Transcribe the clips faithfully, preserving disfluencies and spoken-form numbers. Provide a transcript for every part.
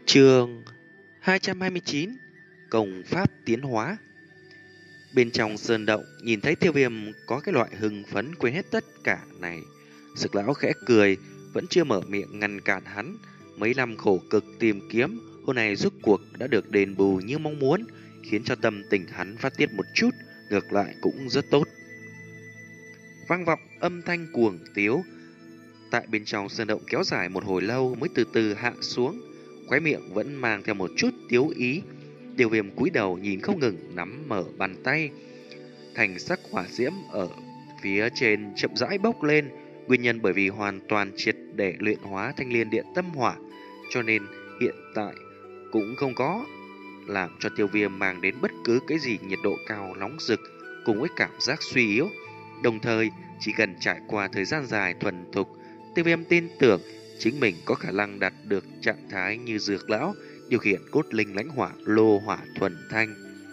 Chương hai trăm hai mươi chín. Công pháp tiến hóa. Bên trong sơn động, nhìn thấy Tiêu Viêm có cái loại hưng phấn quên hết tất cả này. Sực lão khẽ cười, vẫn chưa mở miệng ngăn cản hắn. Mấy năm khổ cực tìm kiếm, hôm nay rốt cuộc đã được đền bù như mong muốn, khiến cho tâm tình hắn phát tiết một chút, ngược lại cũng rất tốt. Vang vọng âm thanh cuồng tiếu tại bên trong sơn động kéo dài một hồi lâu mới từ từ hạ xuống, khóe miệng vẫn mang theo một chút tiếu ý. Tiêu Viêm cúi đầu nhìn không ngừng nắm mở bàn tay, thành sắc hỏa diễm ở phía trên chậm rãi bốc lên. Nguyên nhân bởi vì hoàn toàn triệt để luyện hóa thanh liên điện tâm hỏa, cho nên hiện tại cũng không có làm cho Tiêu Viêm mang đến bất cứ cái gì nhiệt độ cao nóng rực cùng với cảm giác suy yếu. Đồng thời, chỉ cần trải qua thời gian dài thuần thục, Tiêu Viêm tin tưởng chính mình có khả năng đạt được trạng thái như Dược lão điều khiển cốt linh lãnh hỏa lô hỏa thuần thanh.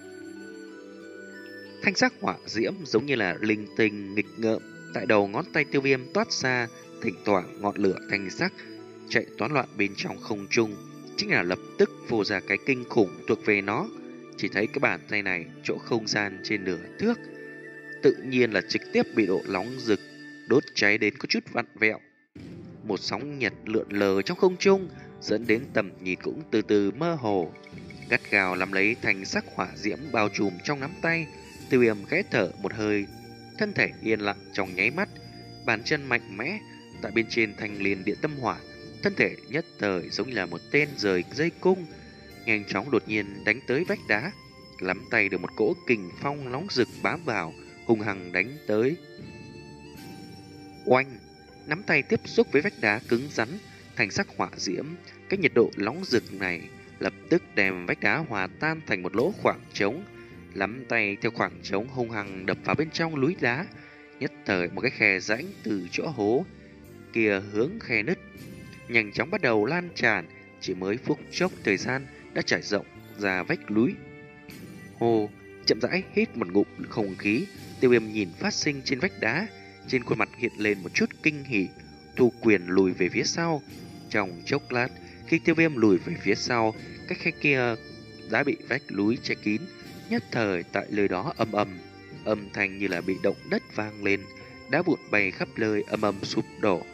Thanh sắc hỏa diễm giống như là linh tinh nghịch ngợm tại đầu ngón tay Tiêu Viêm toát ra, thỉnh thoảng ngọn lửa thanh sắc chạy toán loạn bên trong không trung, chính là lập tức phô ra cái kinh khủng thuộc về nó. Chỉ thấy cái bàn tay này chỗ không gian trên nửa thước tự nhiên là trực tiếp bị độ nóng rực đốt cháy đến có chút vặn vẹo. Một sóng nhiệt lượn lờ trong không trung, dẫn đến tầm nhìn cũng từ từ mơ hồ. Gắt gào nắm lấy thành sắc hỏa diễm bao trùm trong nắm tay, Tiêu Viêm khẽ thở một hơi, thân thể yên lặng trong nháy mắt, bàn chân mạnh mẽ tại bên trên thanh liên điện tâm hỏa, thân thể nhất thời giống như là một tên rời dây cung, nhanh chóng đột nhiên đánh tới vách đá, nắm tay được một cỗ kình phong nóng rực bám vào, hung hăng đánh tới. Oanh! Nắm tay tiếp xúc với vách đá cứng rắn, thành sắc hỏa diễm, cái nhiệt độ nóng rực này lập tức đem vách đá hòa tan thành một lỗ khoảng trống. Nắm tay theo khoảng trống hung hăng đập vào bên trong núi đá, nhất thời một cái khe rãnh từ chỗ hố kia hướng khe nứt, nhanh chóng bắt đầu lan tràn, chỉ mới phút chốc thời gian đã trải rộng ra vách núi. Hồ chậm rãi hít một ngụm không khí, Tiêu Viêm nhìn phát sinh trên vách đá, trên khuôn mặt hiện lên một chút kinh hỉ, thu quyền lùi về phía sau. Trong chốc lát, khi Tiêu Viêm lùi về phía sau, cái khe kia đã bị vách núi che kín, nhất thời tại nơi đó âm ầm, âm thanh như là bị động đất vang lên, đá vụn bay khắp nơi âm ầm sụp đổ.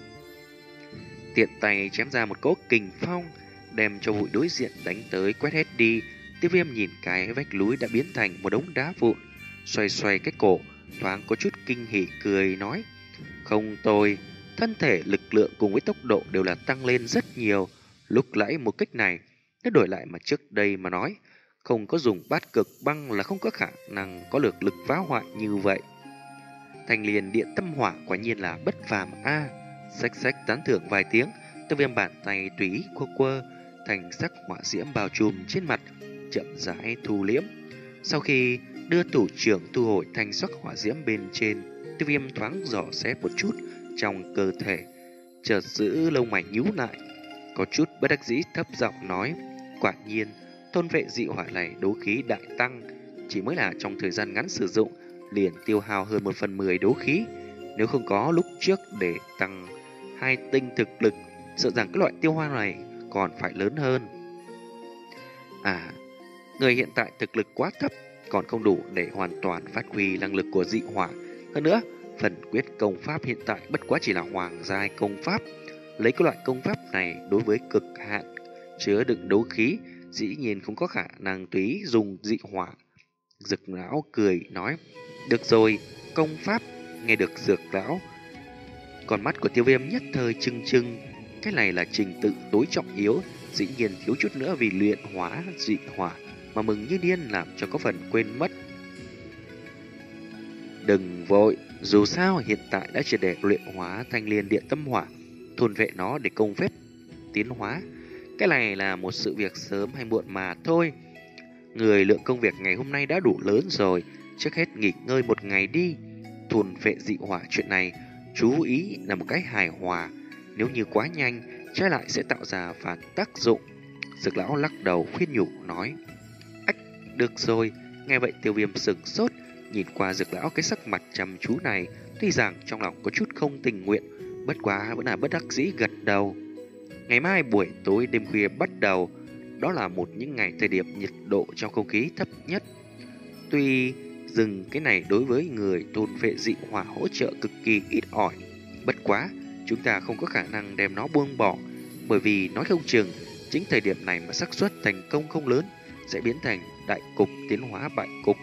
Tiện tay chém ra một cỗ kình phong, đem cho bụi đối diện đánh tới quét hết đi. Tiêu Viêm nhìn cái vách núi đã biến thành một đống đá vụn, xoay xoay cái cổ, thoáng có chút kinh hỉ cười nói: không tồi, thân thể lực lượng cùng với tốc độ đều là tăng lên rất nhiều. Lúc nãy một cách này, nếu đổi lại mà trước đây mà nói, không có dùng bát cực băng là không có khả năng có được lực phá hoại như vậy. Thanh liền điện tâm hỏa quả nhiên là bất phàm a. À, xách xách tán thưởng vài tiếng, Tiêu Viêm bàn tay tùy ý quơ quơ, thành sắc hỏa diễm bao trùm trên mặt chậm rãi thu liễm. Sau khi đưa thủ trưởng thu hồi thanh sắc hỏa diễm bên trên, Tiêu Viêm thoáng dò xét một chút trong cơ thể, chợt giữ lông mày nhíu lại, có chút bất đắc dĩ thấp giọng nói: quả nhiên thôn vệ dị hỏa này đấu khí đại tăng, chỉ mới là trong thời gian ngắn sử dụng liền tiêu hao hơn một phần mười đấu khí. Nếu không có lúc trước để tăng hai tinh thực lực, sợ rằng cái loại tiêu hao này còn phải lớn hơn. À, người hiện tại thực lực quá thấp, còn không đủ để hoàn toàn phát huy năng lực của dị hỏa. Hơn nữa, phần quyết công pháp hiện tại bất quá chỉ là hoàng giai công pháp. Lấy cái loại công pháp này đối với cực hạn chứa đựng đấu khí, dĩ nhiên không có khả năng tùy dùng dị hỏa. Dược lão cười nói: được rồi, công pháp. Nghe được Dược lão, con mắt của Tiêu Viêm nhất thời trừng trừng. Cái này là trình tự tối trọng yếu, dĩ nhiên thiếu chút nữa vì luyện hóa dị hỏa mà mừng như điên, làm cho có phần quên mất. Đừng vội, dù sao hiện tại đã triệt để luyện hóa thanh liên điện tâm hỏa, thôn vệ nó để công phép tiến hóa. Cái này là một sự việc sớm hay muộn mà thôi. Người lượng công việc ngày hôm nay đã đủ lớn rồi, trước hết nghỉ ngơi một ngày đi. Thôn vệ dị hỏa chuyện này, chú ý là một cái hài hòa, nếu như quá nhanh, trái lại sẽ tạo ra phản tác dụng. Dược lão lắc đầu khuyên nhủ nói: ách, được rồi. Nghe vậy Tiêu Viêm sửng sốt, nhìn qua Dược lão cái sắc mặt chăm chú này, tuy rằng trong lòng có chút không tình nguyện, bất quá vẫn là bất đắc dĩ gật đầu. Ngày mai buổi tối đêm khuya bắt đầu, đó là một những ngày thời điểm nhiệt độ trong không khí thấp nhất. Tuy dừng cái này đối với người thôn vệ dị hỏa hỗ trợ cực kỳ ít ỏi, bất quá chúng ta không có khả năng đem nó buông bỏ, bởi vì nói không chừng chính thời điểm này mà xác suất thành công không lớn, sẽ biến thành đại cục tiến hóa bại cục.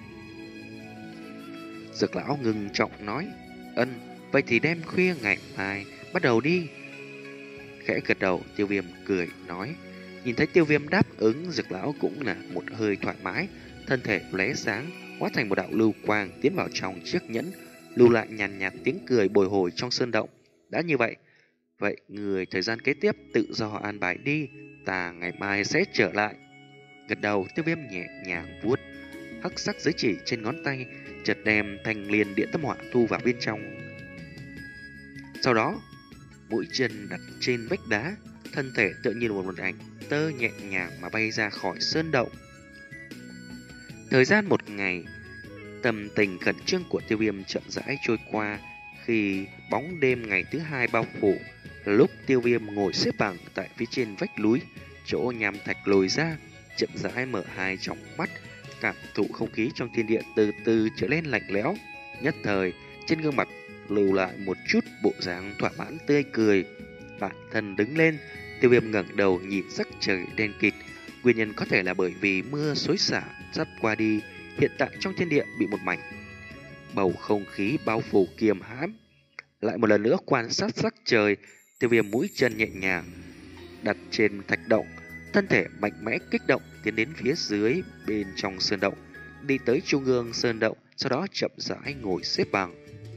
Dược lão ngưng trọng nói, ân, vậy thì đêm khuya ngày mai bắt đầu đi. Khẽ gật đầu, Tiêu Viêm cười nói. Nhìn thấy Tiêu Viêm đáp ứng, Dược lão cũng là một hơi thoải mái, thân thể lóe sáng, hóa thành một đạo lưu quang tiến vào trong chiếc nhẫn, lưu lại nhàn nhạt, nhạt tiếng cười bồi hồi trong sơn động. Đã như vậy, vậy người thời gian kế tiếp tự do an bài đi, ta ngày mai sẽ trở lại. Gật đầu, Tiêu Viêm nhẹ nhàng vuốt hắc sắc giới chỉ trên ngón tay, chợt đem thanh liên điện tâm hỏa thu vào bên trong. Sau đó, mũi chân đặt trên vách đá, thân thể tựa như một một ảnh tơ nhẹ nhàng mà bay ra khỏi sơn động. Thời gian một ngày, tâm tình khẩn trương của Tiêu Viêm chậm rãi trôi qua. Khi bóng đêm ngày thứ hai bao phủ, lúc Tiêu Viêm ngồi xếp bằng tại phía trên vách núi, chỗ nham thạch lồi ra, chậm rãi mở hai tròng mắt, cảm thụ không khí trong thiên địa từ từ trở nên lạnh lẽo. Nhất thời, trên gương mặt lưu lại một chút bộ dáng thỏa mãn tươi cười. Bản thân đứng lên, Tiêu Viêm ngẩng đầu nhìn sắc trời đen kịt. Nguyên nhân có thể là bởi vì mưa xối xả sắp qua đi, hiện tại trong thiên địa bị một mảnh bầu không khí bao phủ kiềm hãm. Lại một lần nữa quan sát sắc trời, Tiêu Viêm mũi chân nhẹ nhàng đặt trên thạch động, thân thể mạnh mẽ kích động tiến đến phía dưới bên trong sơn động, đi tới trung ương sơn động, sau đó chậm rãi ngồi xếp bằng.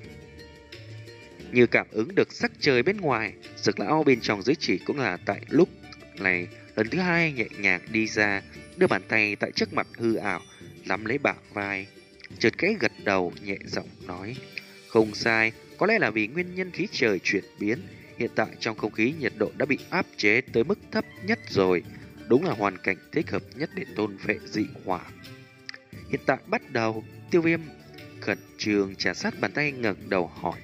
Như cảm ứng được sắc trời bên ngoài, Dược lão bên trong giới chỉ cũng là tại lúc này lần thứ hai nhẹ nhàng đi ra, đưa bàn tay tại trước mặt hư ảo nắm lấy bả vai, chợt khẽ gật đầu nhẹ giọng nói, không sai, có lẽ là vì nguyên nhân khí trời chuyển biến, hiện tại trong không khí nhiệt độ đã bị áp chế tới mức thấp nhất rồi, đúng là hoàn cảnh thích hợp nhất để tôn vệ dị hỏa. Hiện tại bắt đầu. Tiêu Viêm khẩn trương trà sát bàn tay, ngẩng đầu hỏi,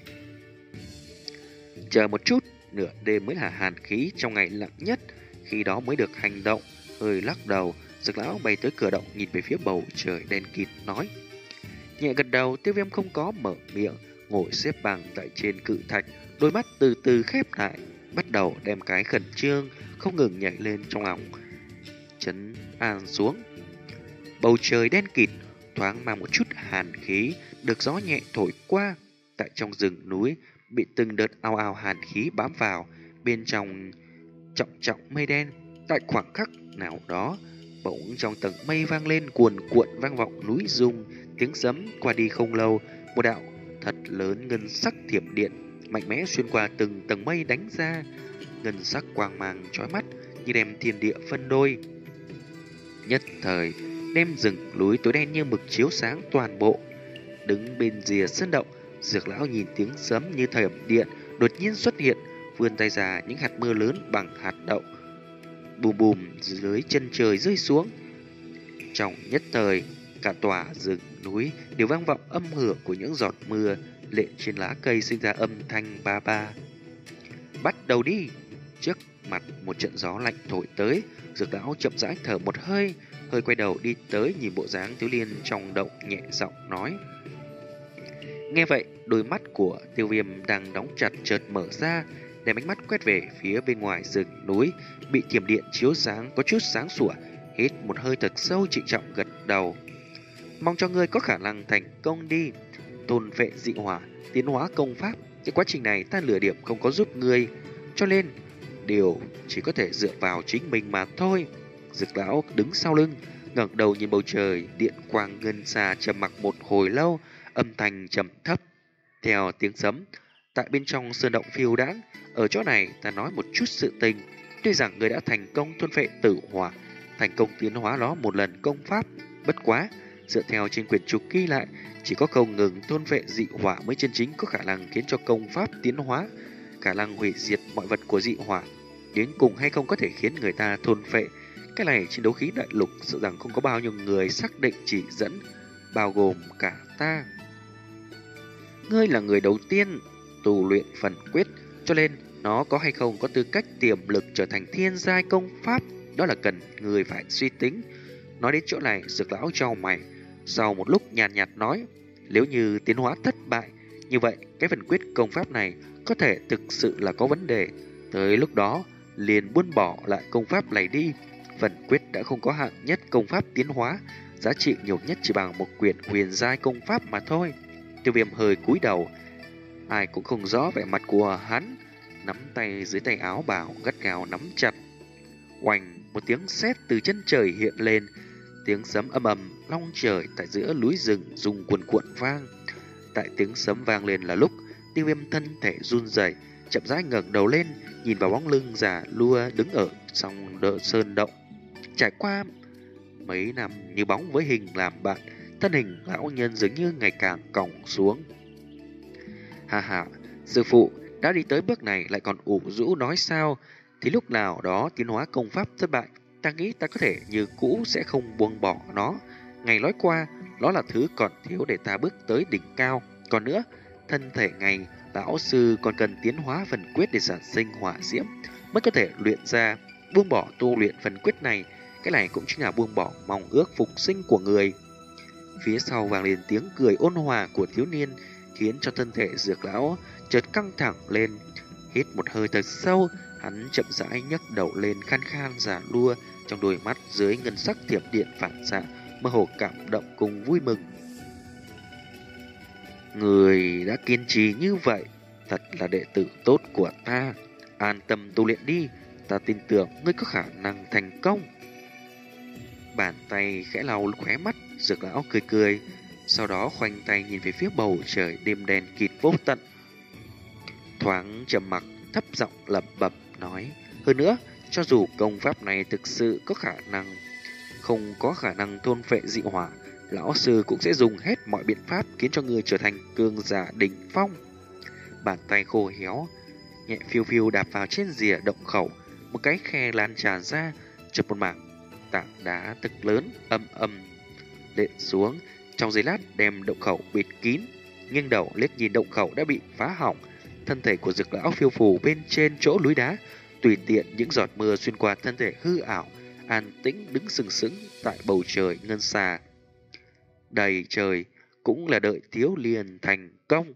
chờ một chút, nửa đêm mới là hàn khí trong ngày lạnh nhất, khi đó mới được hành động. Hơi lắc đầu, Dược lão bay tới cửa động nhìn về phía bầu trời đen kịt nói. Nhẹ gật đầu, Tiêu Viêm không có mở miệng, ngồi xếp bằng tại trên cự thạch, đôi mắt từ từ khép lại, bắt đầu đem cái khẩn trương không ngừng nhảy lên trong lòng trấn an xuống. Bầu trời đen kịt, thoáng mang một chút hàn khí, được gió nhẹ thổi qua. Tại trong rừng núi bị từng đợt ao ao hàn khí bám vào, bên trong trọng trọng mây đen. Tại khoảng khắc nào đó, bỗng trong tầng mây vang lên cuồn cuộn vang vọng núi rung, tiếng sấm. Qua đi không lâu, một đạo thật lớn ngân sắc thiểm điện mạnh mẽ xuyên qua từng tầng mây đánh ra, ngân sắc quang mang chói mắt như đem thiên địa phân đôi. Nhất thời đem rừng núi tối đen như mực chiếu sáng toàn bộ. Đứng bên rìa sơn động, Dược lão nhìn tiếng sấm như thiểm điện đột nhiên xuất hiện, vươn tay ra, những hạt mưa lớn bằng hạt đậu bùm bùm dưới chân trời rơi xuống. Trong nhất thời, cả tòa rừng núi đều vang vọng âm hưởng của những giọt mưa lệ trên lá cây, sinh ra âm thanh ba ba. Bắt đầu đi. Trước mặt một trận gió lạnh thổi tới, Dược lão chậm rãi thở một hơi, hơi quay đầu đi tới nhìn bộ dáng Thiếu Liên trong động, nhẹ giọng nói. Nghe vậy, đôi mắt của Tiêu Viêm đang đóng chặt chợt mở ra, đem ánh mắt quét về phía bên ngoài rừng núi bị thiểm điện chiếu sáng có chút sáng sủa, hít một hơi thật sâu, trịnh trọng gật đầu. Mong cho ngươi có khả năng thành công đi. Tôn vệ dị hỏa, tiến hóa công pháp, cái quá trình này ta lừa điểm không có giúp ngươi, cho nên điều chỉ có thể dựa vào chính mình mà thôi. Dược lão đứng sau lưng, ngẩng đầu nhìn bầu trời, điện quang ngân xa, trầm mặc một hồi lâu, âm thanh trầm thấp theo tiếng sấm tại bên trong sơn động phiêu đãng. Ở chỗ này ta nói một chút sự tình. Tuy rằng người đã thành công thôn phệ tử hỏa, thành công tiến hóa nó một lần công pháp, bất quá dựa theo trên quyển trục ghi lại, chỉ có không ngừng thôn phệ dị hỏa mới chân chính có khả năng khiến cho công pháp tiến hóa, khả năng hủy diệt mọi vật của dị hỏa. Đến cùng hay không có thể khiến người ta thôn phệ, cái này trên đấu khí đại lục sợ rằng không có bao nhiêu người xác định chỉ dẫn, bao gồm cả ta. Ngươi là người đầu tiên tu luyện phần quyết, cho nên Nó có hay không có tư cách tiềm lực trở thành thiên giai công pháp, đó là cần người phải suy tính. Nói đến chỗ này, Dược lão chau mày, sau một lúc nhàn nhạt, nhạt nói, nếu như tiến hóa thất bại, như vậy cái phần quyết công pháp này có thể thực sự là có vấn đề. Tới lúc đó, liền buông bỏ lại công pháp này đi. Phần quyết đã không có hạng nhất công pháp tiến hóa, giá trị nhiều nhất chỉ bằng một quyển huyền giai công pháp mà thôi. Tiêu Viêm hơi cúi đầu, ai cũng không rõ vẻ mặt của hắn, nắm tay dưới tay áo bào gắt gao nắm chặt. Oanh, một tiếng sét từ chân trời hiện lên, tiếng sấm âm ầm long trời tại giữa núi rừng rung cuồn cuộn vang. Tại tiếng sấm vang lên là lúc Tiêu Viêm thân thể run rẩy, chậm rãi ngẩng đầu lên, nhìn vào bóng lưng già lua đứng ở song đỡ sơn động. Trải qua mấy năm như bóng với hình làm bạn, thân hình lão nhân dường như ngày càng còng xuống. Hà hà, sư phụ đã đi tới bước này lại còn ủ rũ nói sao? Thì lúc nào đó tiến hóa công pháp thất bại, ta nghĩ ta có thể như cũ sẽ không buông bỏ nó. Ngày nói qua, đó là thứ còn thiếu để ta bước tới đỉnh cao. Còn nữa, thân thể ngày lão sư còn cần tiến hóa phần quyết để sản sinh hỏa diễm mới có thể luyện ra. Buông bỏ tu luyện phần quyết này, cái này cũng chính là buông bỏ mong ước phục sinh của người. Phía sau vang lên tiếng cười ôn hòa của thiếu niên, khiến cho thân thể Dược lão chợt căng thẳng lên. Hít một hơi thật sâu, hắn chậm rãi nhấc đầu lên, khan khan già lua, trong đôi mắt dưới ngân sắc thiểm điện phản xạ mơ hồ cảm động cùng vui mừng. Người đã kiên trì như vậy, thật là đệ tử tốt của ta. An tâm tu luyện đi, ta tin tưởng ngươi có khả năng thành công. Bàn tay khẽ lau khóe mắt, Dược lão cười cười, sau đó khoanh tay nhìn về phía bầu trời đêm đen kịt vô tận. Thoáng trầm mặc, thấp giọng lẩm bẩm nói, hơn nữa, cho dù công pháp này thực sự có khả năng, không có khả năng thôn phệ dị hỏa, lão sư cũng sẽ dùng hết mọi biện pháp khiến cho người trở thành cường giả đỉnh phong. Bàn tay khô héo, nhẹ phiêu phiêu đạp vào trên rìa động khẩu, một cái khe lan tràn ra, chụp một mảng tảng đá thật lớn âm âm đện xuống, trong giây lát đem động khẩu bịt kín. Nghiêng đầu liếc nhìn động khẩu đã bị phá hỏng, thân thể của Dược lão phiêu phù bên trên chỗ núi đá, tùy tiện những giọt mưa xuyên qua thân thể hư ảo, an tĩnh đứng sừng sững tại bầu trời ngân xa. Đầy trời cũng là đợi Thiếu Liên thành công.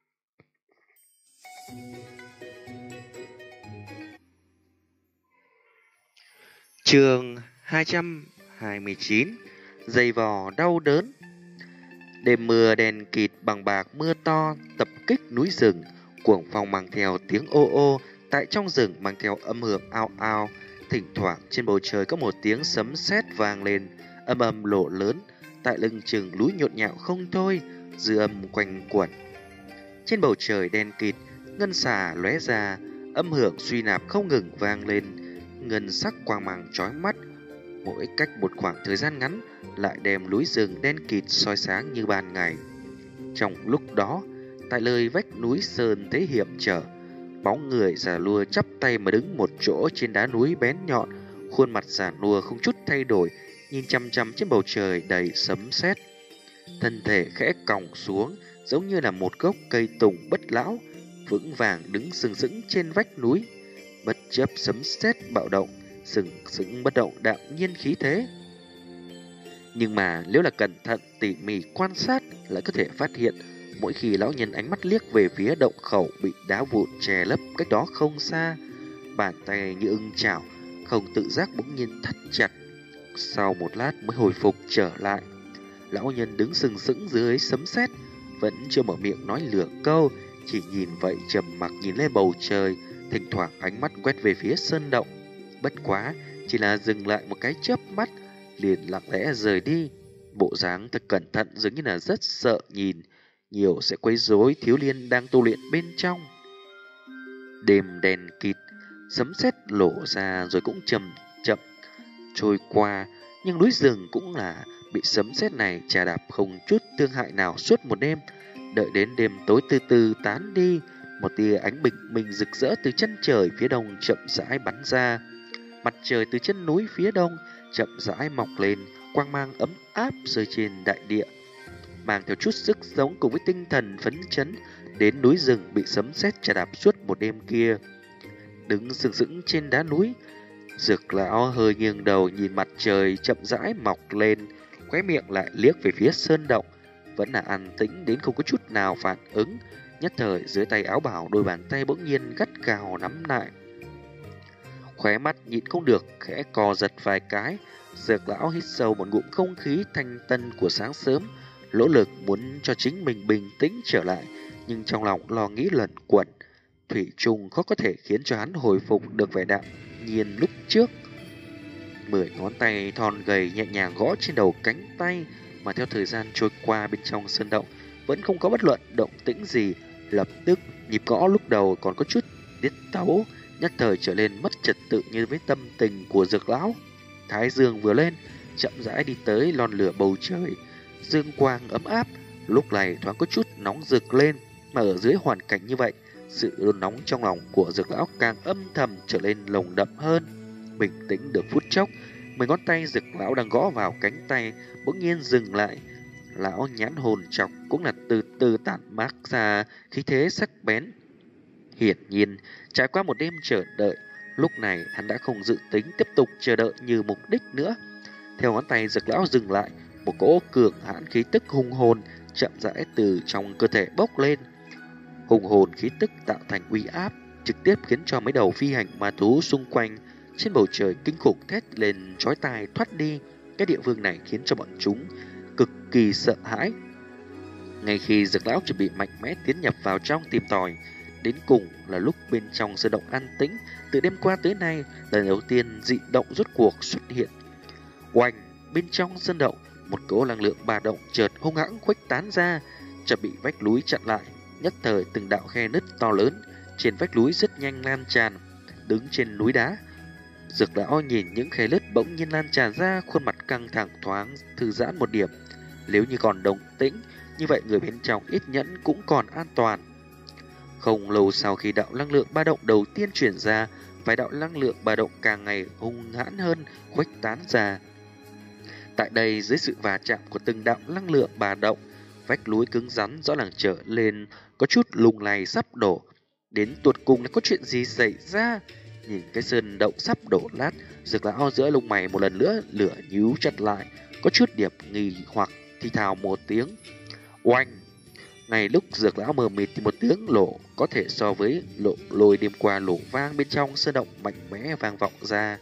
Chương hai trăm hai mươi chín, Dày vò đau đớn. Đêm mưa đen kịt bằng bạc mưa to tập kích núi rừng, cuồng phong mang theo tiếng ô ô, tại trong rừng mang theo âm hưởng ao ao. Thỉnh thoảng trên bầu trời có một tiếng sấm sét vang lên, âm âm lộ lớn, tại lưng chừng núi nhộn nhạo không thôi, dư âm quanh quẩn. Trên bầu trời đen kịt, ngân xà lóe ra, âm hưởng suy nạp không ngừng vang lên, ngân sắc quang mang chói mắt. Mỗi cách một khoảng thời gian ngắn lại đem núi rừng đen kịt soi sáng như ban ngày. Trong lúc đó, tại nơi vách núi sơn thế hiểm trở, bóng người già lua chắp tay mà đứng một chỗ trên đá núi bén nhọn, khuôn mặt già nua không chút thay đổi, nhìn chăm chăm trên bầu trời đầy sấm sét. Thân thể khẽ còng xuống, giống như là một gốc cây tùng bất lão, vững vàng đứng sừng sững trên vách núi, bất chấp sấm sét bạo động, sừng sững bất động đạm nhiên khí thế. Nhưng mà nếu là cẩn thận tỉ mỉ quan sát, lại có thể phát hiện mỗi khi lão nhân ánh mắt liếc về phía động khẩu bị đá vụn che lấp cách đó không xa, bàn tay như ưng chảo, không tự giác bỗng nhiên thắt chặt. Sau một lát mới hồi phục trở lại. Lão nhân đứng sừng sững dưới sấm sét, vẫn chưa mở miệng nói lửa câu, chỉ nhìn vậy trầm mặc nhìn lên bầu trời, thỉnh thoảng ánh mắt quét về phía sơn động. Bất quá chỉ là dừng lại một cái chớp mắt, liền lặng lẽ rời đi. Bộ dáng thật cẩn thận, dường như là rất sợ nhìn nhiều sẽ quấy rối Thiếu Liên đang tu luyện bên trong. Đêm đèn kịt, sấm sét lộ ra rồi cũng chậm chậm trôi qua, nhưng núi rừng cũng là bị sấm sét này chà đạp không chút thương hại nào suốt một đêm. Đợi đến đêm tối từ từ tán đi, một tia ánh bình minh rực rỡ từ chân trời phía đông chậm rãi bắn ra. Mặt trời từ chân núi phía đông chậm rãi mọc lên, quang mang ấm áp rơi trên đại địa, mang theo chút sức sống cùng với tinh thần phấn chấn đến núi rừng bị sấm sét chà đạp suốt một đêm kia. đứng sừng sững trên đá núi. Dược lão hơi nghiêng đầu nhìn mặt trời chậm rãi mọc lên, khóe miệng lại liếc về phía sơn động, vẫn là an tĩnh đến không có chút nào phản ứng. Nhất thời dưới tay áo bào đôi bàn tay bỗng nhiên gắt gao nắm lại. Khóe mắt nhịn không được khẽ co giật vài cái. Dược lão hít sâu một ngụm không khí thanh tân của sáng sớm, nỗ lực muốn cho chính mình bình tĩnh trở lại, nhưng trong lòng lo nghĩ lẩn quẩn, thủy chung khó có thể khiến cho hắn hồi phục được vẻ đạm nhiên lúc trước. Mười ngón tay thon gầy nhẹ nhàng gõ trên đầu cánh tay, mà theo thời gian trôi qua bên trong sơn động vẫn không có bất luận động tĩnh gì. Lập tức nhịp gõ lúc đầu còn có chút tiết tấu, nhất thời trở nên mất trật tự như với tâm tình của dược lão. Thái dương vừa lên, chậm rãi đi tới lon lửa bầu trời, dương quang ấm áp, lúc này thoáng có chút nóng rực lên, mà ở dưới hoàn cảnh như vậy, sự đôn nóng trong lòng của dược lão càng âm thầm trở nên lồng đậm hơn. Bình tĩnh được phút chốc, mười ngón tay dược lão đang gõ vào cánh tay bỗng nhiên dừng lại. Lão nhãn hồn trọc cũng là từ từ tản mát ra khí thế sắc bén. Hiển nhiên, trải qua một đêm chờ đợi, lúc này hắn đã không dự tính tiếp tục chờ đợi như mục đích nữa. Theo ngón tay dược lão dừng lại, một cỗ cường hãn khí tức hung hồn chậm rãi từ trong cơ thể bốc lên. Hùng hồn khí tức tạo thành uy áp, trực tiếp khiến cho mấy đầu phi hành ma thú xung quanh trên bầu trời kinh khủng thét lên chói tai thoát đi. Cái địa phương này khiến cho bọn chúng cực kỳ sợ hãi. Ngay khi dược lão chuẩn bị mạnh mẽ tiến nhập vào trong tìm tòi, đến cùng là lúc bên trong sơn động an tĩnh. Từ đêm qua tới nay, lần đầu tiên dị động rốt cuộc xuất hiện. Oanh, bên trong sơn động, một cỗ năng lượng ba động chợt hung hãng khuếch tán ra, chợt bị vách núi chặn lại. Nhất thời từng đạo khe nứt to lớn trên vách núi rất nhanh lan tràn. Đứng trên núi đá, dược lão nhìn những khe nứt bỗng nhiên lan tràn ra, khuôn mặt căng thẳng thoáng thư giãn một điểm. Nếu như còn đồng tĩnh, như vậy người bên trong ít nhẫn cũng còn an toàn. Không lâu sau khi đạo năng lượng ba động đầu tiên truyền ra, vài đạo năng lượng ba động càng ngày hung hãn hơn khuếch tán ra. Tại đây, dưới sự va chạm của từng đạo năng lượng ba động, vách núi cứng rắn rõ ràng trở lên có chút lung lay sắp đổ. Đến tuột cùng là có chuyện gì xảy ra? Nhìn cái sơn động sắp đổ lát, dược lão giữa lông mày một lần nữa lửa nhíu chặt lại, có chút điểm nghi hoặc thì thào một tiếng. Oanh! Ngay lúc dược lão mờ mịt thì một tiếng lộ có thể so với lộ lôi đêm qua lộ vang bên trong sơn động mạnh mẽ vang vọng ra.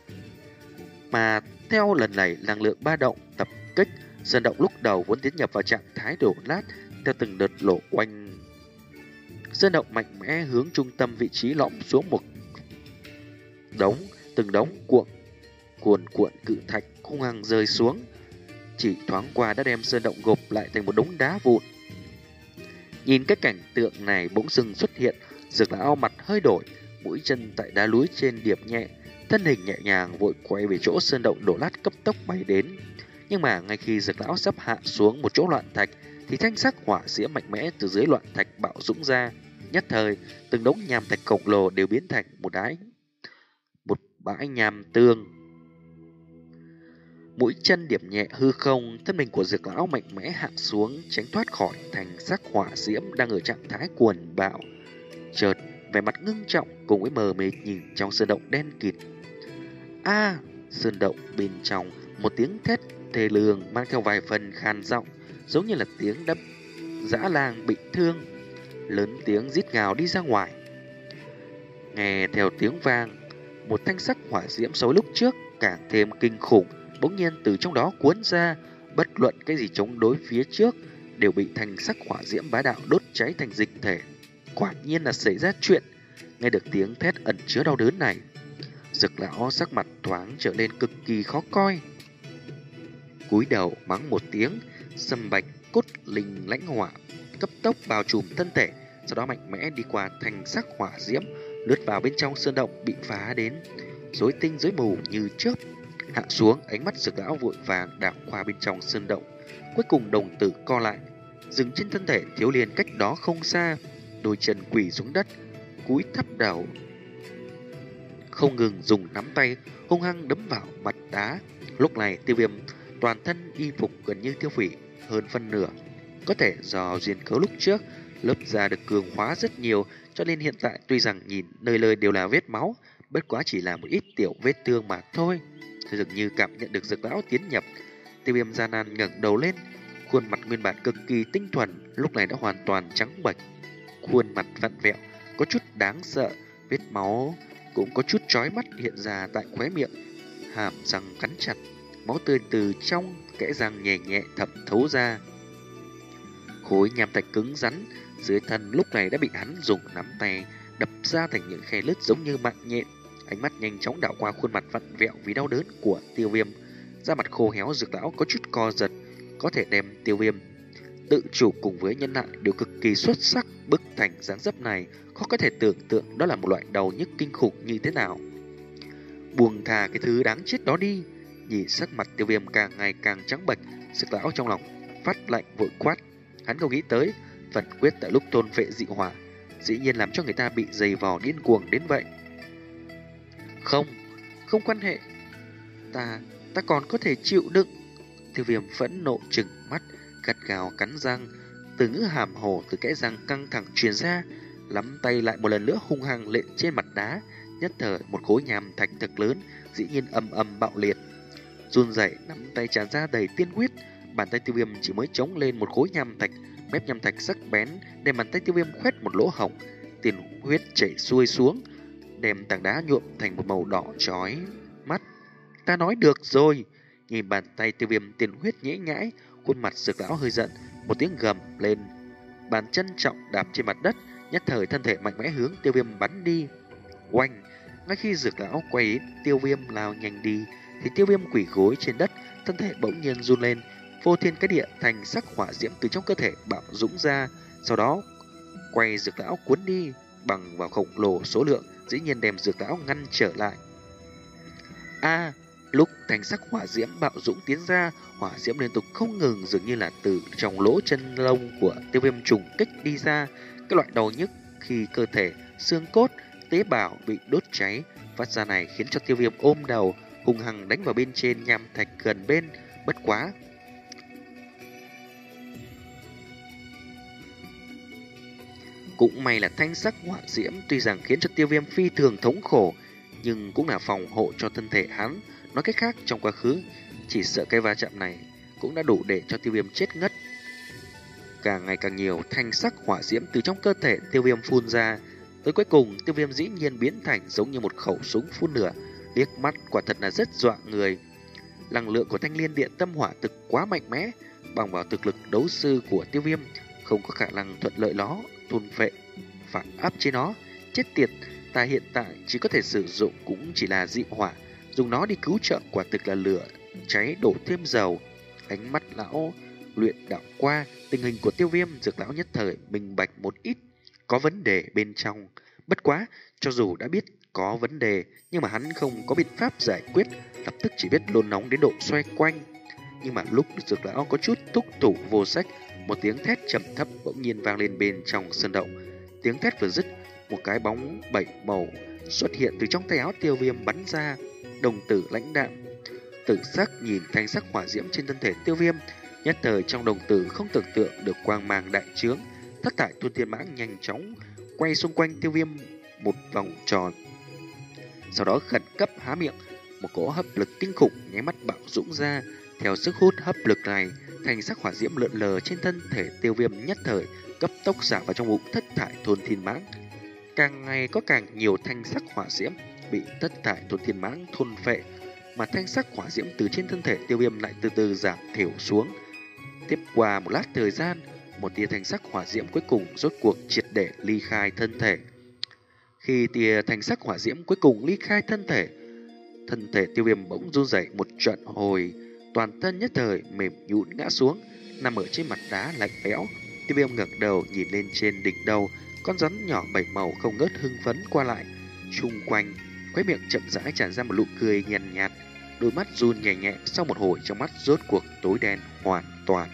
Mà theo lần này năng lượng ba động tập kích, sơn động lúc đầu vốn tiến nhập vào trạng thái đổ nát. Theo từng đợt lộ oanh, sơn động mạnh mẽ hướng trung tâm vị trí lõm xuống một đống, từng đống cuộn cuồn cuộn cự thạch hung hăng rơi xuống, chỉ thoáng qua đã đem sơn động gộp lại thành một đống đá vụn. Nhìn cái cảnh tượng này bỗng dưng xuất hiện, dược lão mặt hơi đổi, mũi chân tại đá núi trên điệp nhẹ, thân hình nhẹ nhàng vội quay về chỗ sơn động đổ lát cấp tốc bay đến. Nhưng mà ngay khi dược lão sắp hạ xuống một chỗ loạn thạch, thì thanh sắc hỏa diễm mạnh mẽ từ dưới loạn thạch bạo dũng ra. Nhất thời, từng đống nham thạch khổng lồ đều biến thành một đáy, một bãi nham tương. Mũi chân điểm nhẹ hư không, thân mình của dược lão mạnh mẽ hạ xuống, tránh thoát khỏi thành sắc hỏa diễm đang ở trạng thái cuồn bạo. Chợt, vẻ mặt ngưng trọng cùng với mờ mịt nhìn trong sơn động đen kịt. A, sơn động bên trong một tiếng thét thê lương mang theo vài phần khan giọng, giống như là tiếng đâm dã lang bị thương, lớn tiếng rít gào đi ra ngoài. Nghe theo tiếng vang, một thanh sắc hỏa diễm so với lúc trước càng thêm kinh khủng bỗng nhiên từ trong đó cuốn ra, bất luận cái gì chống đối phía trước đều bị thanh sắc hỏa diễm bá đạo đốt cháy thành dịch thể. Quả nhiên là xảy ra chuyện. Nghe được tiếng thét ẩn chứa đau đớn này, dược lão sắc mặt thoáng trở lên cực kỳ khó coi. Cúi đầu mắng một tiếng, sâm bạch cốt linh lãnh hỏa cấp tốc bao trùm thân thể, sau đó mạnh mẽ đi qua thành sắc hỏa diễm, lướt vào bên trong sơn động bị phá đến rối tinh rối mù như chớp. Hạ xuống, ánh mắt dược lão vội vàng đảo qua bên trong sơn động, cuối cùng đồng tử co lại, dừng trên thân thể thiếu niên cách đó không xa, đôi chân quỳ xuống đất, cúi thấp đầu, không ngừng dùng nắm tay hung hăng đấm vào mặt đá. Lúc này Tiêu Viêm toàn thân y phục gần như tiêu hủy hơn phân nửa, có thể do duyên cớ lúc trước lớp da được cường hóa rất nhiều, cho nên hiện tại tuy rằng nhìn nơi nơi đều là vết máu, bất quá chỉ là một ít tiểu vết thương mà thôi. Dường như cảm nhận được Dược lão tiến nhập, Tiêu Viêm gian nan ngẩng đầu lên, khuôn mặt nguyên bản cực kỳ tinh thuần lúc này đã hoàn toàn trắng bệch, khuôn mặt vặn vẹo, có chút đáng sợ, vết máu cũng có chút chói mắt hiện ra tại khóe miệng, hàm răng cắn chặt, máu tươi từ trong kẽ răng nhẹ nhẹ thẩm thấu ra. Khối nham thạch cứng rắn dưới thân lúc này đã bị hắn dùng nắm tay đập ra thành những khe lứt giống như mạng nhện. Ánh mắt nhanh chóng đảo qua khuôn mặt vặn vẹo vì đau đớn của Tiêu Viêm, da mặt khô héo Dược lão có chút co giật, có thể đem Tiêu Viêm tự chủ cùng với nhân lại đều cực kỳ xuất sắc, bức thành dáng dấp này khó có thể tưởng tượng đó là một loại đau nhức kinh khủng như thế nào. Buông thà cái thứ đáng chết đó đi. Nhìn sắc mặt Tiêu Viêm càng ngày càng trắng bệch, Dược lão trong lòng phát lạnh vội quát. Hắn không nghĩ tới phần quyết tại lúc thôn vệ dị hỏa dĩ nhiên làm cho người ta bị dày vò điên cuồng đến vậy. Không, không quan hệ. Ta, ta còn có thể chịu đựng. Tiêu Viêm phẫn nộ trừng mắt, gắt gao cắn răng, từ ngữ hàm hồ từ kẽ răng căng thẳng truyền ra, lắm tay lại một lần nữa hung hăng lện trên mặt đá. Nhất thời một khối nham thạch thật lớn dĩ nhiên âm âm bạo liệt, run rẩy, nắm tay tràn ra đầy tiên huyết. Bàn tay Tiêu Viêm chỉ mới chống lên một khối nham thạch, mép nham thạch sắc bén đem bàn tay Tiêu Viêm khoét một lỗ hổng, tiên huyết chảy xuôi xuống, đem tảng đá nhuộm thành một màu đỏ chói mắt. Ta nói được rồi. Nhìn bàn tay Tiêu Viêm tiên huyết nhễ nhãi, khuôn mặt Dược lão hơi giận, một tiếng gầm lên, bàn chân trọng đạp trên mặt đất, nhất thời thân thể mạnh mẽ hướng Tiêu Viêm bắn đi. Oanh! Ngay khi Dược lão quay Tiêu Viêm lao nhanh đi, thì Tiêu Viêm quỳ gối trên đất, thân thể bỗng nhiên run lên, vô thiên cái địa thành sắc hỏa diễm từ trong cơ thể bạo dũng ra, sau đó quay Dược lão cuốn đi, bằng vào khổng lồ số lượng, dĩ nhiên đem Dược lão ngăn trở lại. A! Lúc thành sắc hỏa diễm bạo dũng tiến ra, hỏa diễm liên tục không ngừng, dường như là từ trong lỗ chân lông của Tiêu Viêm trùng kích đi ra. Cái loại đau nhức khi cơ thể, xương cốt, tế bào bị đốt cháy phát ra này khiến cho Tiêu Viêm ôm đầu, hung hăng đánh vào bên trên nham thạch gần bên. Bất quá cũng may là thanh sắc hỏa diễm tuy rằng khiến cho Tiêu Viêm phi thường thống khổ, nhưng cũng là phòng hộ cho thân thể hắn. Nói cách khác, trong quá khứ chỉ sợ cái va chạm này cũng đã đủ để cho Tiêu Viêm chết ngất. Càng ngày càng nhiều thanh sắc hỏa diễm từ trong cơ thể Tiêu Viêm phun ra, tới cuối cùng Tiêu Viêm dĩ nhiên biến thành giống như một khẩu súng phun lửa, liếc mắt quả thật là rất dọa người. Năng lượng của Thanh Liên Điện Tâm Hỏa thực quá mạnh mẽ, bằng vào thực lực đấu sư của Tiêu Viêm không có khả năng thuận lợi nó thôn phệ, phản áp trên nó. Chết tiệt, ta hiện tại chỉ có thể sử dụng cũng chỉ là dị hỏa, dùng nó đi cứu trợ quả thực là lửa cháy đổ thêm dầu. Ánh mắt lão luyện đảo qua tình hình của Tiêu Viêm, Dược lão nhất thời minh bạch một ít có vấn đề bên trong. Bất quá, cho dù đã biết có vấn đề, nhưng mà hắn không có biện pháp giải quyết, lập tức chỉ biết nôn nóng đến độ xoay quanh. Nhưng mà lúc Dược lão có chút thúc thủ vô sách, một tiếng thét trầm thấp bỗng nhiên vang lên bên trong sơn động. Tiếng thét vừa dứt, một cái bóng bảy màu xuất hiện từ trong tay áo Tiêu Viêm bắn ra. Đồng tử lãnh đạm, tử sắc nhìn thanh sắc hỏa diễm trên thân thể Tiêu Viêm, nhất thời trong đồng tử không tưởng tượng được quang mang đại trướng. Thất thải tuôn thiên mãng nhanh chóng quay xung quanh Tiêu Viêm một vòng tròn, sau đó khẩn cấp há miệng, một cỗ hấp lực kinh khủng nháy mắt bạo dũng ra. Theo sức hút hấp lực này, thanh sắc hỏa diễm lượn lờ trên thân thể Tiêu Viêm nhất thời cấp tốc xả vào trong bụng thất thải thôn thiên mãng. Càng ngày có càng nhiều thanh sắc hỏa diễm bị thất thải thôn thiên mãng thôn phệ, mà thanh sắc hỏa diễm từ trên thân thể Tiêu Viêm lại từ từ giảm thiểu xuống. Tiếp qua một lát thời gian, một tia thanh sắc hỏa diễm cuối cùng rốt cuộc triệt để ly khai thân thể. Khi tia thanh sắc hỏa diễm cuối cùng ly khai thân thể, thân thể Tiêu Viêm bỗng run rẩy một trận hồi, toàn thân nhất thời mềm nhũn ngã xuống, nằm ở trên mặt đá lạnh lẽo. Tiêu Viêm ngẩng đầu nhìn lên trên đỉnh đầu, con rắn nhỏ bảy màu không ngớt hưng phấn qua lại xung quanh, khóe miệng chậm rãi tràn ra một nụ cười nhàn nhạt, đôi mắt run nhẹ nhẹ. Sau một hồi, trong mắt rốt cuộc tối đen hoàn toàn.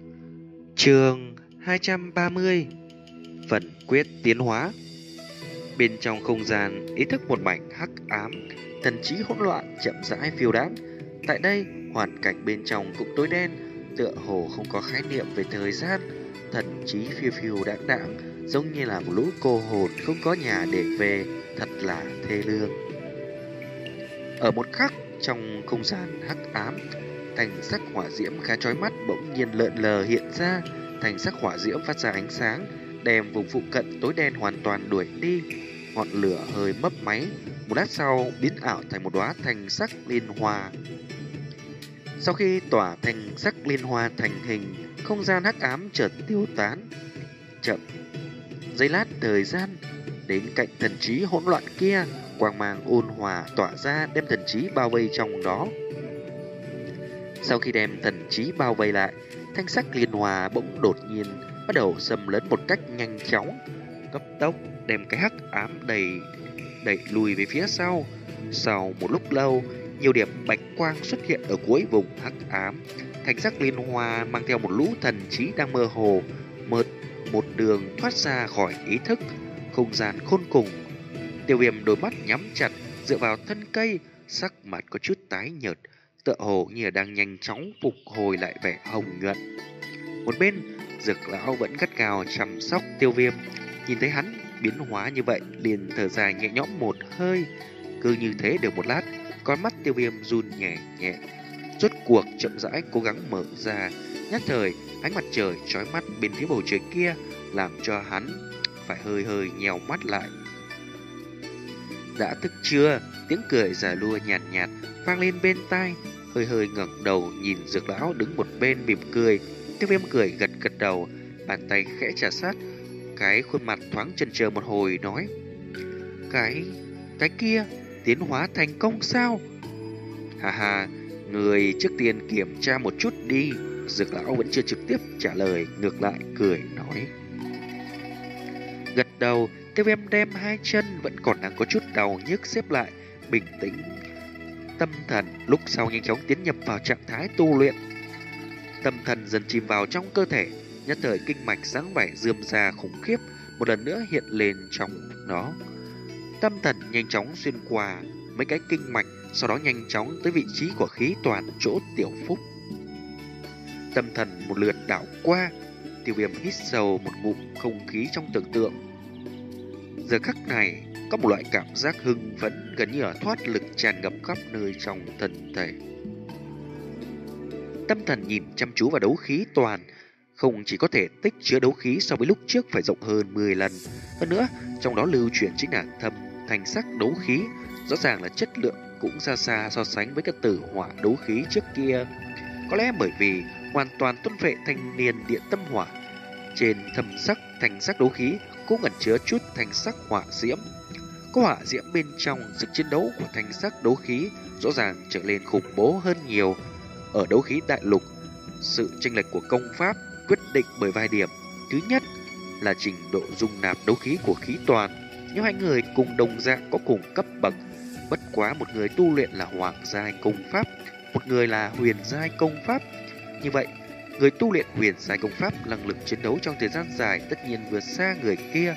Chương hai trăm ba mươi. Phần quyết tiến hóa. Bên trong không gian, ý thức một mảnh hắc ám, thần trí hỗn loạn chậm rãi phiêu đãng. Tại đây, hoàn cảnh bên trong cũng tối đen, tựa hồ không có khái niệm về thời gian, thần trí phiêu phiêu đãng đãng, giống như là một lũ cô hồn không có nhà để về, thật là thê lương. Ở một khắc trong không gian hắc ám, thành sắc hỏa diễm khá chói mắt bỗng nhiên lượn lờ hiện ra, thành sắc hỏa diễm phát ra ánh sáng, đem vùng phụ cận tối đen hoàn toàn đuổi đi. Ngọn lửa hơi mấp máy, một lát sau biến ảo thành một đóa thành sắc liên hoa. Sau khi tỏa thành sắc liên hoa thành hình, không gian hắc ám chợt tiêu tán. Chậm giây lát thời gian, đến cạnh thần trí hỗn loạn kia, quang mang ôn hòa tỏa ra đem thần trí bao vây trong đó. Sau khi đem thần trí bao vây lại, thanh sắc liên hoa bỗng đột nhiên bắt đầu xâm lấn một cách nhanh chóng, cấp tốc đem cái hắc ám đầy đẩy lùi về phía sau. Sau một lúc lâu, nhiều điểm bạch quang xuất hiện ở cuối vùng hắc ám. Thanh sắc liên hoa mang theo một lũ thần trí đang mơ hồ, mượt một đường thoát ra khỏi ý thức, không gian khôn cùng. Tiêu Viêm đôi mắt nhắm chặt, dựa vào thân cây, sắc mặt có chút tái nhợt, tựa hồ như là đang nhanh chóng phục hồi lại vẻ hồng nhuận. Một bên, Dược lão vẫn gắt gao chăm sóc Tiêu Viêm, nhìn thấy hắn biến hóa như vậy, liền thở dài nhẹ nhõm một hơi. Cứ như thế được một lát, con mắt Tiêu Viêm run nhẹ nhẹ, rốt cuộc chậm rãi cố gắng mở ra. Nhất thời, ánh mặt trời chói mắt bên phía bầu trời kia làm cho hắn phải hơi hơi nhèo mắt lại. Đã thức chưa? Tiếng cười giả lua nhạt nhạt vang lên bên tai. Hơi hơi ngẩng đầu nhìn Dược lão đứng một bên mỉm cười. Tiêu Viêm cười gật gật đầu, bàn tay khẽ trà sát cái khuôn mặt thoáng chần chờ một hồi, nói: Cái... cái kia tiến hóa thành công sao? Hà hà, người trước tiên kiểm tra một chút đi. Dược lão vẫn chưa trực tiếp trả lời, ngược lại cười nói. Gật đầu, Tiêu Viêm đem hai chân vẫn còn đang có chút đau nhức xếp lại, bình tĩnh tâm thần, lúc sau nhanh chóng tiến nhập vào trạng thái tu luyện. Tâm thần dần chìm vào trong cơ thể, nhất thời kinh mạch sáng vẻ rườm rà khủng khiếp một lần nữa hiện lên trong đó. Tâm thần nhanh chóng xuyên qua mấy cái kinh mạch, sau đó nhanh chóng tới vị trí của khí toàn chỗ tiểu phúc. Tâm thần một lượt đảo qua, Tiêu Viêm hít sâu một ngụm không khí trong tưởng tượng. Giờ khắc này có một loại cảm giác hưng phấn gần như là thoát lực tràn ngập khắp nơi trong thân thể. Tâm thần nhìn chăm chú vào đấu khí toàn, không chỉ có thể tích chứa đấu khí so với lúc trước phải rộng hơn mười lần. Hơn nữa, trong đó lưu chuyển chính là thâm thành sắc đấu khí, rõ ràng là chất lượng cũng xa xa so sánh với các tử hỏa đấu khí trước kia. Có lẽ bởi vì hoàn toàn tuân vệ thanh niên điện tâm hỏa, trên thâm sắc thành sắc đấu khí cũng ẩn chứa chút thành sắc hỏa diễm. Có hỏa diễm bên trong, sức chiến đấu của thành sắc đấu khí rõ ràng trở nên khủng bố hơn nhiều. Ở đấu khí đại lục, sự chênh lệch của công pháp quyết định bởi vài điểm. Thứ nhất là trình độ dung nạp đấu khí của khí toàn. Nếu hai người cùng đồng dạng có cùng cấp bậc, bất quá một người tu luyện là hoàng giai công pháp, một người là huyền giai công pháp, như vậy người tu luyện huyền giai công pháp năng lực chiến đấu trong thời gian dài tất nhiên vượt xa người kia.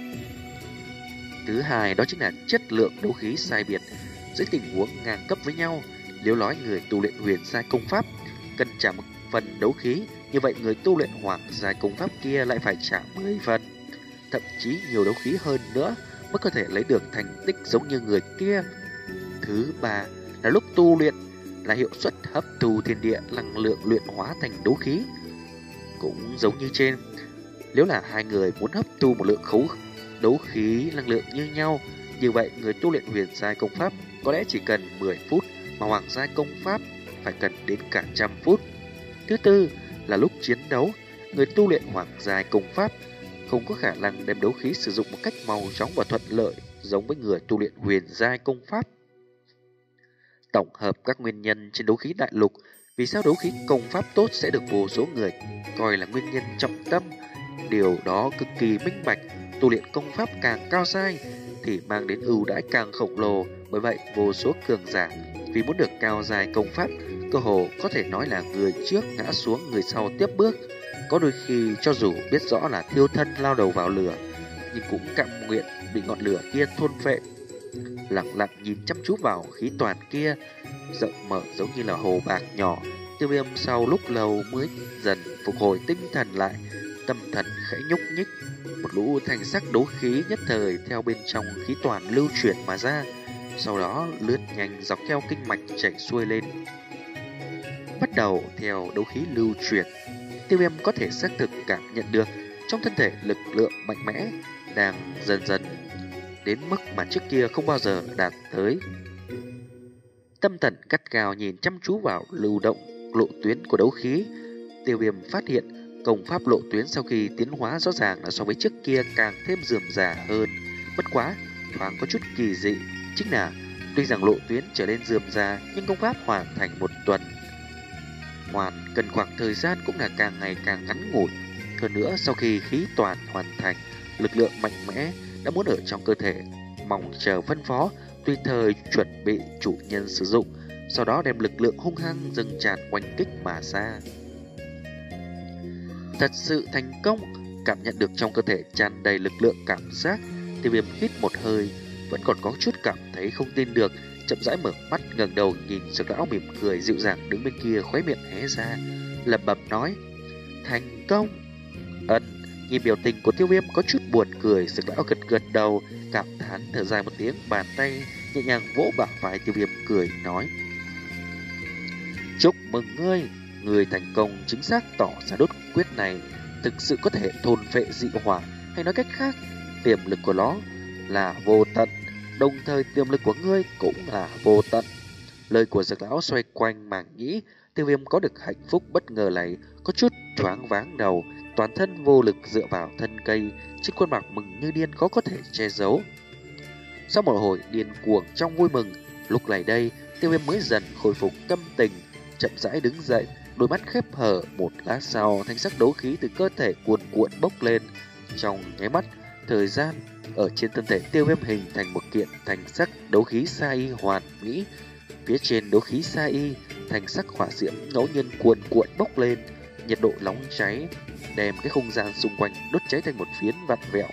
Thứ hai đó chính là chất lượng đấu khí sai biệt. Dưới tình huống ngang cấp với nhau, nếu nói người tu luyện huyền giai công pháp cần trả một phần đấu khí, như vậy người tu luyện hoàng giai công pháp kia lại phải trả mười phần, thậm chí nhiều đấu khí hơn nữa mới có thể lấy được thành tích giống như người kia. Thứ ba là lúc tu luyện là hiệu suất hấp thu thiên địa năng lượng luyện hóa thành đấu khí. Cũng giống như trên, nếu là hai người muốn hấp thu một lượng khấu đấu khí năng lượng như nhau, như vậy người tu luyện huyền giai công pháp có lẽ chỉ cần mười phút, mà hoàng giai công pháp phải cần đến cả trăm phút. Thứ tư là lúc chiến đấu, người tu luyện hoàng giai công pháp không có khả năng đem đấu khí sử dụng một cách mau chóng và thuận lợi giống với người tu luyện huyền giai công pháp. Tổng hợp các nguyên nhân trên đấu khí đại lục, vì sao đấu khí công pháp tốt sẽ được vô số người coi là nguyên nhân trọng tâm. Điều đó cực kỳ minh bạch, tu luyện công pháp càng cao giai thì mang đến ưu đãi càng khổng lồ. Bởi vậy, vô số cường giả vì muốn được cao giai công pháp, cơ hồ có thể nói là người trước ngã xuống người sau tiếp bước. Có đôi khi cho dù biết rõ là thiêu thân lao đầu vào lửa, nhưng cũng cam nguyện bị ngọn lửa kia thôn phệ. Lặng lặng nhìn chăm chú vào khí toàn kia, rộng mở giống như là hồ bạc nhỏ. Tiêu Viêm sau lúc lâu mới dần phục hồi tinh thần lại, tâm thần khẽ nhúc nhích. Một lũ thanh sắc đấu khí nhất thời theo bên trong khí toàn lưu chuyển mà ra, sau đó lướt nhanh dọc theo kinh mạch chảy xuôi lên. Bắt đầu theo đấu khí lưu chuyển, Tiêu Viêm có thể xác thực cảm nhận được trong thân thể lực lượng mạnh mẽ đang dần dần đến mức mà trước kia không bao giờ đạt tới. Tâm thần gắt gao nhìn chăm chú vào lưu động lộ tuyến của đấu khí, Tiêu Viêm phát hiện công pháp lộ tuyến sau khi tiến hóa rõ ràng là so với trước kia càng thêm rườm rà hơn. Bất quá thoáng có chút kỳ dị, chính là tuy rằng lộ tuyến trở nên rườm rà nhưng công pháp hoàn thành một tuần hoàn cần khoảng thời gian cũng là càng ngày càng ngắn ngủi. Hơn nữa sau khi khí toàn hoàn thành, lực lượng mạnh mẽ đã muốn ở trong cơ thể, mong chờ phân phó, tùy thời chuẩn bị chủ nhân sử dụng, sau đó đem lực lượng hung hăng dâng tràn oanh kích mà ra. Thật sự thành công, cảm nhận được trong cơ thể tràn đầy lực lượng cảm giác, Tiêu Viêm hít một hơi, vẫn còn có chút cảm thấy không tin được, chậm rãi mở mắt ngẩng đầu nhìn Dược lão mỉm cười dịu dàng đứng bên kia, khóe miệng hé ra, lẩm bẩm nói: thành công. Ân, nhìn biểu tình của Tiêu Viêm có chút buồn cười, Dược lão gật gật đầu, cảm thán thở dài một tiếng, bàn tay nhẹ nhàng vỗ bả vai Tiêu Viêm cười nói: chúc mừng ngươi, ngươi thành công chính xác tỏ ra đốt quyết này thực sự có thể thôn phệ dị hỏa, hay nói cách khác, tiềm lực của nó là vô tận, đồng thời tiềm lực của ngươi cũng là vô tận. Lời của Dược lão xoay quanh màng nhĩ, Tiêu Viêm có được hạnh phúc bất ngờ này, có chút choáng váng đầu, toàn thân vô lực dựa vào thân cây, trên khuôn mặt mừng như điên khó có thể che giấu. Sau một hồi điên cuồng trong vui mừng, lúc này đây Tiêu Viêm mới dần khôi phục tâm tình, chậm rãi đứng dậy, đôi mắt khép hờ. Một lát sau, thanh sắc đấu khí từ cơ thể cuồn cuộn bốc lên. Trong nháy mắt, thời gian ở trên thân thể Tiêu Viêm hình thành một kiện thanh sắc đấu khí sa y hoàn mỹ. Phía trên đấu khí sa y, thanh sắc hỏa diễm ngẫu nhiên cuồn cuộn bốc lên, nhiệt độ nóng cháy đem cái không gian xung quanh đốt cháy thành một phiến vặn vẹo.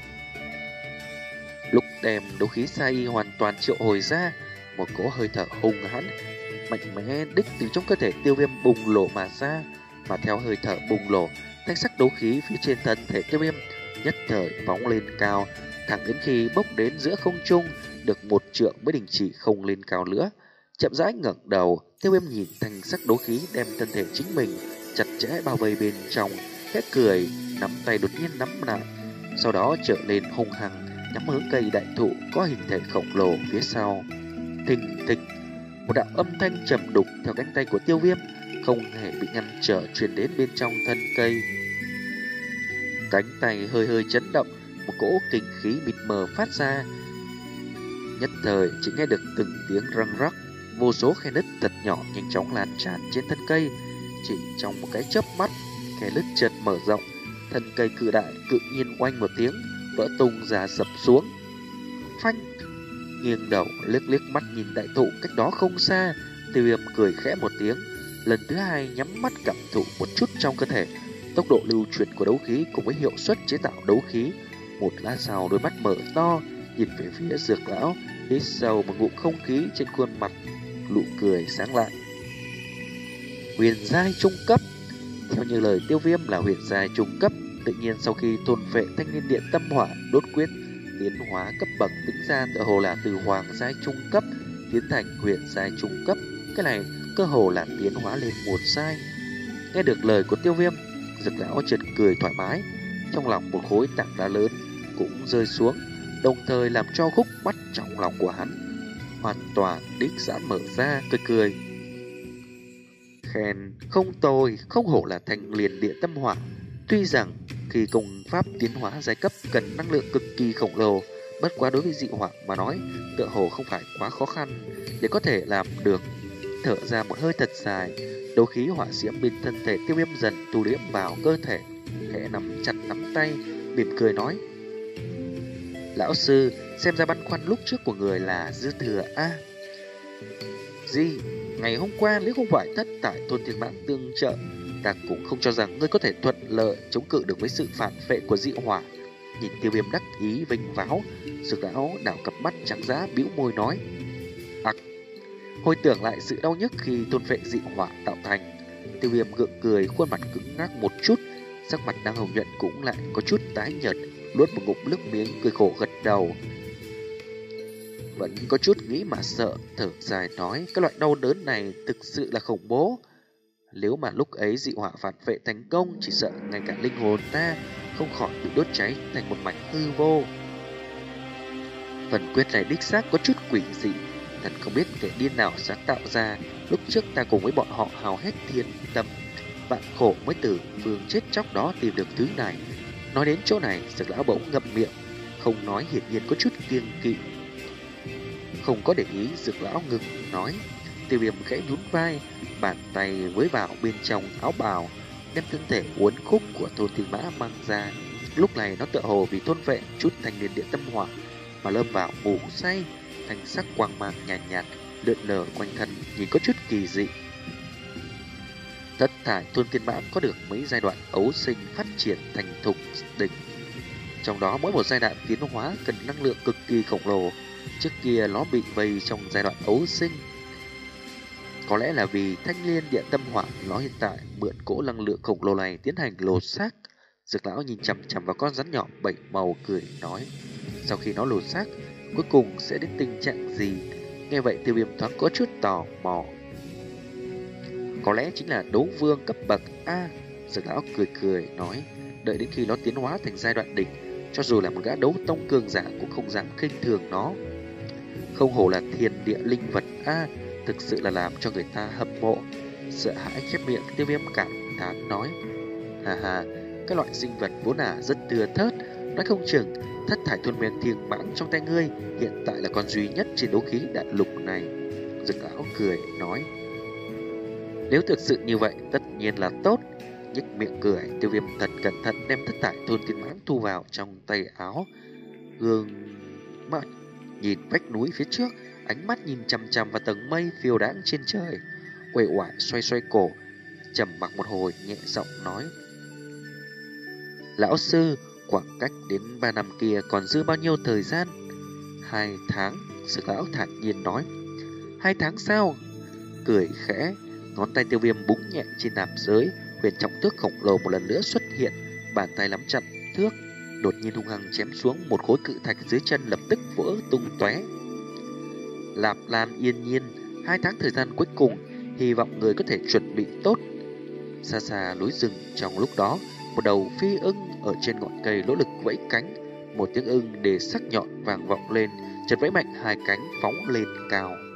Lúc đem đấu khí sa y hoàn toàn triệu hồi ra, một cỗ hơi thở hung hãn mạnh mẽ đích từ trong cơ thể Tiêu Viêm bùng nổ mà ra, mà theo hơi thở bùng nổ, thanh sắc đấu khí phía trên thân thể Tiêu Viêm nhất thời phóng lên cao, thẳng đến khi bốc đến giữa không trung được một trượng mới đình chỉ không lên cao nữa. Chậm rãi ngẩng đầu, Tiêu Viêm nhìn thanh sắc đấu khí đem thân thể chính mình chặt chẽ bao vây bên trong, khẽ cười, nắm tay đột nhiên nắm lại, sau đó trở lên hung hăng nhắm hướng cây đại thụ có hình thể khổng lồ phía sau. Thình thịch, một đạo âm thanh trầm đục theo cánh tay của Tiêu Viêm không hề bị ngăn trở truyền đến bên trong thân cây. Cánh tay hơi hơi chấn động, một cỗ kình khí mịt mờ phát ra. Nhất thời chỉ nghe được từng tiếng răng rắc, vô số khe nứt thật nhỏ nhanh chóng lan tràn trên thân cây. Chỉ trong một cái chớp mắt, khe nứt chợt mở rộng, thân cây cự đại cự nhiên oanh một tiếng vỡ tung ra sập xuống. Phanh! Nghiêng đầu liếc liếc mắt nhìn đại thụ cách đó không xa, Tiêu Viêm cười khẽ một tiếng, lần thứ hai nhắm mắt cảm thụ một chút trong cơ thể tốc độ lưu chuyển của đấu khí cùng với hiệu suất chế tạo đấu khí. Một lát sau, đôi mắt mở to nhìn về phía Dược lão, hít sâu một ngụm không khí, trên khuôn mặt nụ cười sáng lạn. Huyền giai trung cấp. Theo như lời Tiêu Viêm là huyền giai trung cấp, tự nhiên sau khi thôn phệ thanh liên điện tâm hỏa đốt quyết tiến hóa cấp bậc, tính ra tựa hồ là từ hoàng giai trung cấp tiến thành huyền giai trung cấp. Cái này cơ hồ là tiến hóa lên một giai. Nghe được lời của Tiêu Viêm, Dược lão chợt cười thoải mái, trong lòng một khối tảng đá lớn cũng rơi xuống, đồng thời làm cho khúc mắt trong lòng của hắn hoàn toàn đích giãn mở ra, cười cười. Khen không tồi, không hổ là thanh liền địa tâm hỏa. Tuy rằng khi công pháp tiến hóa giai cấp cần năng lượng cực kỳ khổng lồ, bất quá đối với dị hỏa mà nói, tựa hồ không phải quá khó khăn để có thể làm được. Thở ra một hơi thật dài, đấu khí hỏa diễm bên thân thể Tiêu Viêm dần tu liễm vào cơ thể, khẽ nắm chặt nắm tay, mỉm cười nói: lão sư, xem ra băn khoăn lúc trước của người là dư thừa a. À, gì? Ngày hôm qua nếu không phải thất tại Tôn Thiên Mãn tương trợ, ta cũng không cho rằng ngươi có thể thuận lợi chống cự được với sự phản phệ của dị hỏa. nhìn Tiêu Viêm đắc ý vinh váo. Dược lão đảo cặp mắt trắng dã bĩu môi nói: Ặc, hồi tưởng lại sự đau nhức khi thôn phệ dị hỏa tạo thành. Tiêu Viêm gượng cười, khuôn mặt cứng ngắc một chút, sắc mặt đang hồng nhuận cũng lại có chút tái nhợt, nuốt một ngụm nước miếng cười khổ gật đầu. Vẫn có chút nghĩ mà sợ, thở dài nói: cái loại đau đớn này thực sự là khủng bố. Nếu mà lúc ấy dị hỏa phản vệ thành công, chỉ sợ ngay cả linh hồn ta không khỏi bị đốt cháy thành một mảnh hư vô. Phần quyết này đích xác có chút quỷ dị, thật không biết kẻ điên nào sáng tạo ra. Lúc trước ta cùng với bọn họ hào hết thiên tâm, vạn khổ mới từ phương chết chóc đó tìm được thứ này. Nói đến chỗ này, Dược lão bỗng ngậm miệng, không nói, hiển nhiên có chút kiêng kỵ. Không có để ý, Dược lão ngừng nói. Tiêu Viêm khẽ nhún vai, bàn tay với vào bên trong áo bào, đem thân thể uốn khúc của Thôn Thiên Mã mang ra. Lúc này nó tựa hồ vì thôn vệ chút thanh liên địa tâm hỏa mà lâm vào ngủ say, thanh sắc quang mang nhàn nhạt, nhạt lượn lờ quanh thân, nhìn có chút kỳ dị. Tất thải Thôn Thiên Mã có được mấy giai đoạn ấu sinh phát triển thành thục đỉnh, trong đó mỗi một giai đoạn tiến hóa cần năng lượng cực kỳ khổng lồ. Trước kia nó bị vây trong giai đoạn ấu sinh, có lẽ là vì thanh liên địa tâm hỏa, nó hiện tại mượn cỗ năng lượng khổng lồ này tiến hành lột xác. Dược lão nhìn chằm chằm vào con rắn nhỏ bảy màu cười nói: sau khi nó lột xác, cuối cùng sẽ đến tình trạng gì? Nghe vậy Tiêu Viêm thoáng có chút tò mò. Có lẽ chính là đấu vương cấp bậc A. Dược lão cười cười nói: đợi đến khi nó tiến hóa thành giai đoạn đỉnh, cho dù là một gã đấu tông cường giả cũng không dám khinh thường nó. Không hổ là thiên địa linh vật A, thực sự là làm cho người ta hâm mộ. Sợ hãi khép miệng, Tiêu Viêm cảm thán nói: hà hà, cái loại sinh vật vốn là rất tưa thớt, nói không chừng thất thải thôn miên thiêng mãng trong tay ngươi hiện tại là con duy nhất trên đấu khí đại lục này. Dược lão cười nói: nếu thực sự như vậy tất nhiên là tốt. Nhếch miệng cười, Tiêu Viêm thật cẩn thận đem thất thải thôn thiên mãng thu vào trong tay áo, gương mặt nhìn vách núi phía trước, ánh mắt nhìn chằm chằm vào tầng mây phiêu đãng trên trời, uể oải xoay xoay cổ, trầm mặc một hồi nhẹ giọng nói: lão sư, khoảng cách đến ba năm kia còn dư bao nhiêu thời gian? Hai tháng. Dược lão thản nhiên nói. Hai tháng sao? Cười khẽ, ngón tay Tiêu Viêm búng nhẹ trên nạp giới, huyền trọng thước khổng lồ một lần nữa xuất hiện, bàn tay nắm chặt thước, đột nhiên hung hăng chém xuống, một khối cự thạch dưới chân lập tức vỡ tung tóe. Lạp Lan yên nhiên, hai tháng thời gian cuối cùng, hy vọng người có thể chuẩn bị tốt. Xa xa núi rừng, trong lúc đó, một đầu phi ưng ở trên ngọn cây nỗ lực vẫy cánh, một tiếng ưng đề sắc nhọn vàng vọng lên, chợt vẫy mạnh hai cánh phóng lên cao.